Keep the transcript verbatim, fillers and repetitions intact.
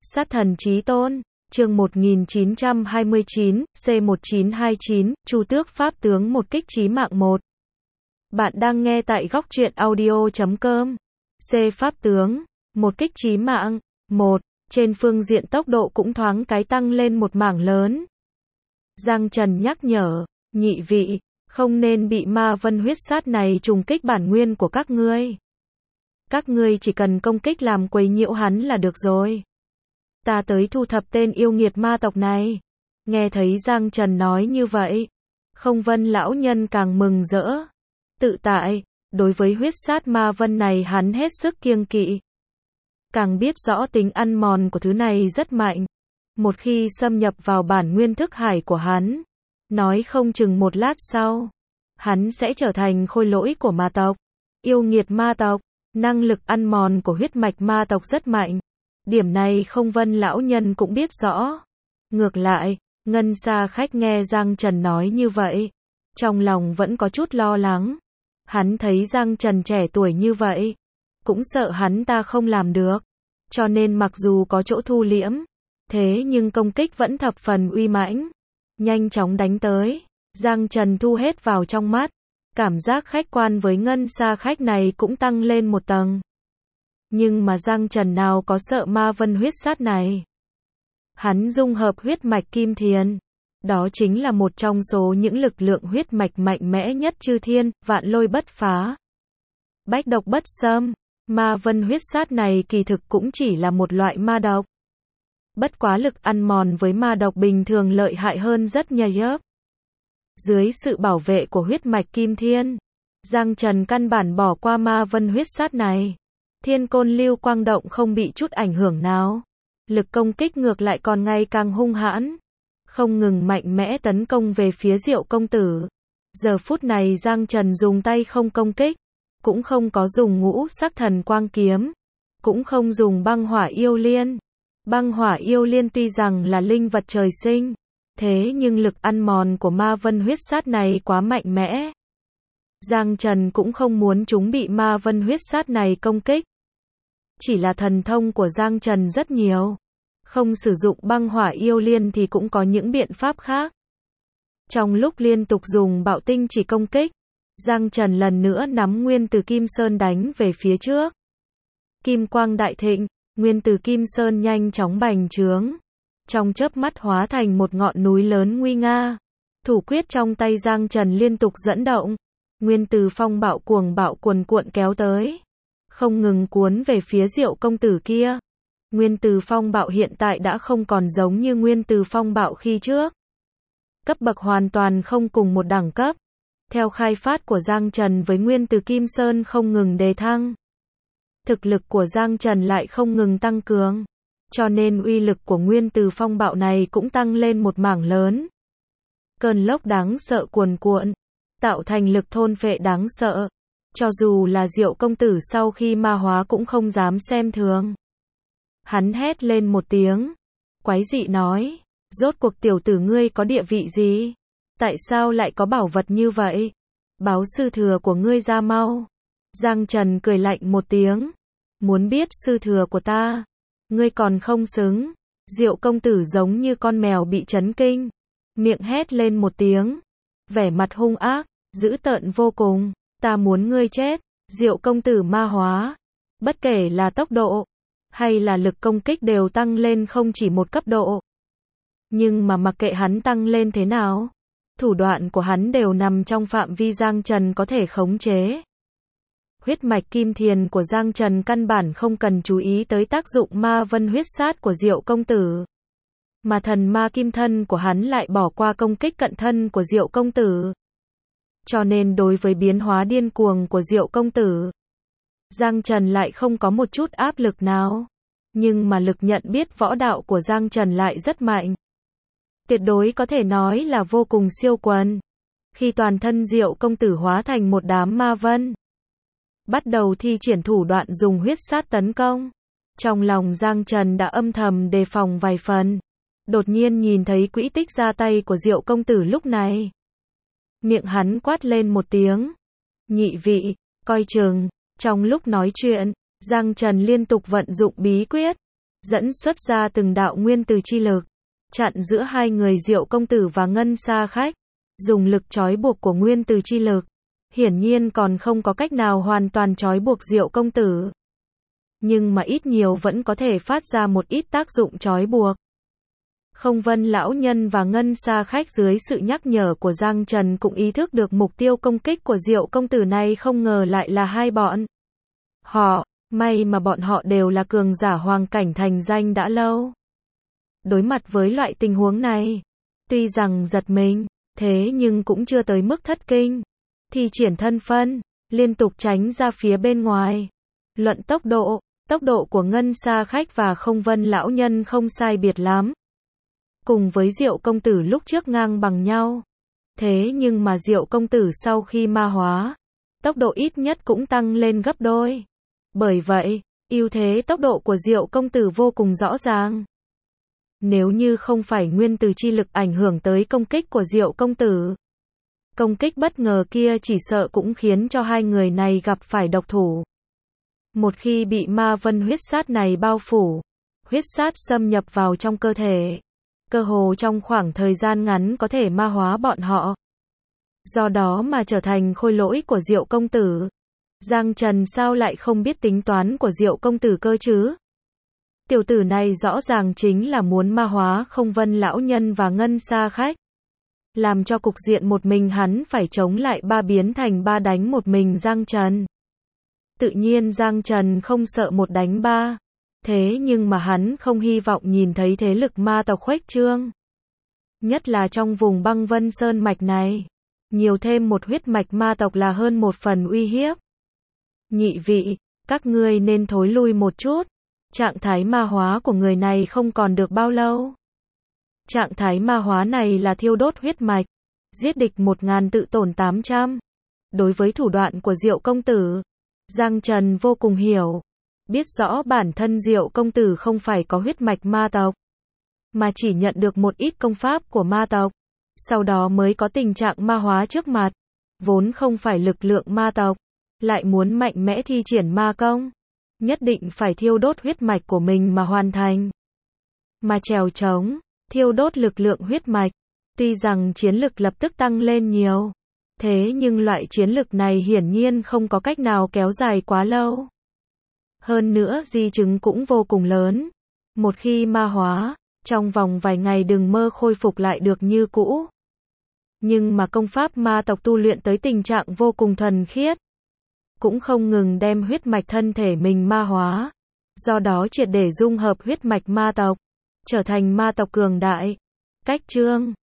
Sát thần chí tôn, chương một nghìn chín trăm hai mươi chín, C một chín hai chín, Chu Tước Pháp tướng một kích chí mạng một. Bạn đang nghe tại góc truyện audio chấm com. C Pháp tướng, một kích chí mạng, một. Trên phương diện tốc độ cũng thoáng cái tăng lên một mảng lớn. Giang Trần nhắc nhở, nhị vị, không nên bị ma vân huyết sát này trùng kích bản nguyên của các ngươi. Các ngươi chỉ cần công kích làm quấy nhiễu hắn là được rồi. Ta tới thu thập tên yêu nghiệt ma tộc này. Nghe thấy Giang Trần nói như vậy, Không Vân lão nhân càng mừng rỡ. Tự tại, đối với huyết sát ma vân này hắn hết sức kiêng kỵ. Càng biết rõ tính ăn mòn của thứ này rất mạnh. Một khi xâm nhập vào bản nguyên thức hải của hắn, nói không chừng một lát sau, hắn sẽ trở thành khôi lỗi của ma tộc. Yêu nghiệt ma tộc, năng lực ăn mòn của huyết mạch ma tộc rất mạnh. Điểm này Không Vân lão nhân cũng biết rõ. Ngược lại, Ngân Sa khách nghe Giang Trần nói như vậy, trong lòng vẫn có chút lo lắng. Hắn thấy Giang Trần trẻ tuổi như vậy, cũng sợ hắn ta không làm được. Cho nên mặc dù có chỗ thu liễm, thế nhưng công kích vẫn thập phần uy mãnh. Nhanh chóng đánh tới, Giang Trần thu hết vào trong mắt. Cảm giác khách quan với Ngân Sa khách này cũng tăng lên một tầng. Nhưng mà Giang Trần nào có sợ ma vân huyết sát này. Hắn dung hợp huyết mạch kim thiền. Đó chính là một trong số những lực lượng huyết mạch mạnh mẽ nhất chư thiên, vạn lôi bất phá. Bách độc bất xâm. Ma vân huyết sát này kỳ thực cũng chỉ là một loại ma độc. Bất quá lực ăn mòn với ma độc bình thường lợi hại hơn rất nhiều. Dưới sự bảo vệ của huyết mạch kim thiên, Giang Trần căn bản bỏ qua ma vân huyết sát này. Thiên côn lưu quang động không bị chút ảnh hưởng nào. Lực công kích ngược lại còn ngày càng hung hãn. Không ngừng mạnh mẽ tấn công về phía Diệu công tử. Giờ phút này Giang Trần dùng tay không công kích. Cũng không có dùng ngũ sắc thần quang kiếm. Cũng không dùng băng hỏa yêu liên. Băng hỏa yêu liên tuy rằng là linh vật trời sinh. Thế nhưng lực ăn mòn của ma vân huyết sát này quá mạnh mẽ. Giang Trần cũng không muốn chúng bị ma vân huyết sát này công kích. Chỉ là thần thông của Giang Trần rất nhiều. Không sử dụng băng hỏa yêu liên thì cũng có những biện pháp khác. Trong lúc liên tục dùng bạo tinh chỉ công kích, Giang Trần lần nữa nắm nguyên từ Kim Sơn đánh về phía trước. Kim quang đại thịnh, nguyên từ Kim Sơn nhanh chóng bành trướng. Trong chớp mắt hóa thành một ngọn núi lớn nguy nga. Thủ quyết trong tay Giang Trần liên tục dẫn động. Nguyên từ phong bạo cuồng bạo cuồn cuộn kéo tới. Không ngừng cuốn về phía Diệu công tử kia. Nguyên từ phong bạo hiện tại đã không còn giống như nguyên từ phong bạo khi trước. Cấp bậc hoàn toàn không cùng một đẳng cấp. Theo khai phát của Giang Trần với nguyên từ Kim Sơn không ngừng đề thăng. Thực lực của Giang Trần lại không ngừng tăng cường. Cho nên uy lực của nguyên từ phong bạo này cũng tăng lên một mảng lớn. Cơn lốc đáng sợ cuồn cuộn, tạo thành lực thôn phệ đáng sợ. Cho dù là Diệu công tử sau khi ma hóa cũng không dám xem thường. Hắn hét lên một tiếng, quái dị nói, rốt cuộc tiểu tử ngươi có địa vị gì? Tại sao lại có bảo vật như vậy? Báo sư thừa của ngươi ra mau. Giang Trần cười lạnh một tiếng, muốn biết sư thừa của ta? Ngươi còn không xứng. Diệu công tử giống như con mèo bị chấn kinh, miệng hét lên một tiếng, vẻ mặt hung ác, dữ tợn vô cùng, ta muốn ngươi chết. Diệu công tử ma hóa, bất kể là tốc độ hay là lực công kích đều tăng lên không chỉ một cấp độ. Nhưng mà mặc kệ hắn tăng lên thế nào, thủ đoạn của hắn đều nằm trong phạm vi Giang Trần có thể khống chế. Huyết mạch kim thiền của Giang Trần căn bản không cần chú ý tới tác dụng ma vân huyết sát của Diệu công tử. Mà thần ma kim thân của hắn lại bỏ qua công kích cận thân của Diệu công tử. Cho nên đối với biến hóa điên cuồng của Diệu công tử, Giang Trần lại không có một chút áp lực nào. Nhưng mà lực nhận biết võ đạo của Giang Trần lại rất mạnh. Tuyệt đối có thể nói là vô cùng siêu quần. Khi toàn thân Diệu công tử hóa thành một đám ma vân, bắt đầu thi triển thủ đoạn dùng huyết sát tấn công. Trong lòng Giang Trần đã âm thầm đề phòng vài phần. Đột nhiên nhìn thấy quỹ tích ra tay của Diệu công tử lúc này. Miệng hắn quát lên một tiếng. Nhị vị, coi chừng. Trong lúc nói chuyện, Giang Trần liên tục vận dụng bí quyết. dẫn xuất ra từng đạo nguyên từ chi lực, chặn giữa hai người Diệu công tử và Ngân Sa Khách, dùng lực trói buộc của nguyên từ chi lực, hiển nhiên còn không có cách nào hoàn toàn trói buộc Diệu công tử, nhưng mà ít nhiều vẫn có thể phát ra một ít tác dụng trói buộc. Không Vân lão nhân và Ngân Sa Khách dưới sự nhắc nhở của Giang Trần cũng ý thức được mục tiêu công kích của Diệu công tử này không ngờ lại là hai bọn họ, may mà bọn họ đều là cường giả hoàng cảnh thành danh đã lâu. Đối mặt với loại tình huống này, tuy rằng giật mình, thế nhưng cũng chưa tới mức thất kinh, thi triển thân phân, liên tục tránh ra phía bên ngoài. Luận tốc độ, tốc độ của Ngân Sa Khách và Không Vân lão nhân không sai biệt lắm, cùng với Diệu công tử lúc trước ngang bằng nhau. Thế nhưng mà Diệu công tử sau khi ma hóa, tốc độ ít nhất cũng tăng lên gấp đôi. Bởi vậy, ưu thế tốc độ của Diệu công tử vô cùng rõ ràng. Nếu như không phải nguyên từ chi lực ảnh hưởng tới công kích của Diệu công tử, công kích bất ngờ kia chỉ sợ cũng khiến cho hai người này gặp phải độc thủ. Một khi bị ma vân huyết sát này bao phủ, huyết sát xâm nhập vào trong cơ thể, cơ hồ trong khoảng thời gian ngắn có thể ma hóa bọn họ. Do đó mà trở thành khôi lỗi của Diệu công tử. Giang Trần sao lại không biết tính toán của Diệu công tử cơ chứ? Tiểu tử này rõ ràng chính là muốn ma hóa Không Vân lão nhân và Ngân Sa Khách, làm cho cục diện một mình hắn phải chống lại ba biến thành ba đánh một mình Giang Trần. Tự nhiên Giang Trần không sợ một đánh ba, thế nhưng mà hắn không hy vọng nhìn thấy thế lực ma tộc khuếch trương. Nhất là trong vùng băng vân sơn mạch này, nhiều thêm một huyết mạch ma tộc là hơn một phần uy hiếp. Nhị vị, các ngươi nên thối lui một chút. Trạng thái ma hóa của người này không còn được bao lâu. Trạng thái ma hóa này là thiêu đốt huyết mạch, giết địch một ngàn tự tổn tám trăm. Đối với thủ đoạn của Diệu công tử, Giang Trần vô cùng hiểu, biết rõ bản thân Diệu công tử không phải có huyết mạch ma tộc, mà chỉ nhận được một ít công pháp của ma tộc, sau đó mới có tình trạng ma hóa trước mặt, vốn không phải lực lượng ma tộc, lại muốn mạnh mẽ thi triển ma công, nhất định phải thiêu đốt huyết mạch của mình mà hoàn thành. Mà trèo trống, thiêu đốt lực lượng huyết mạch, tuy rằng chiến lực lập tức tăng lên nhiều, thế nhưng loại chiến lực này hiển nhiên không có cách nào kéo dài quá lâu. Hơn nữa di chứng cũng vô cùng lớn. Một khi ma hóa, trong vòng vài ngày đừng mơ khôi phục lại được như cũ. Nhưng mà công pháp ma tộc tu luyện tới tình trạng vô cùng thuần khiết, cũng không ngừng đem huyết mạch thân thể mình ma hóa, do đó triệt để dung hợp huyết mạch ma tộc, trở thành ma tộc cường đại. Cách chương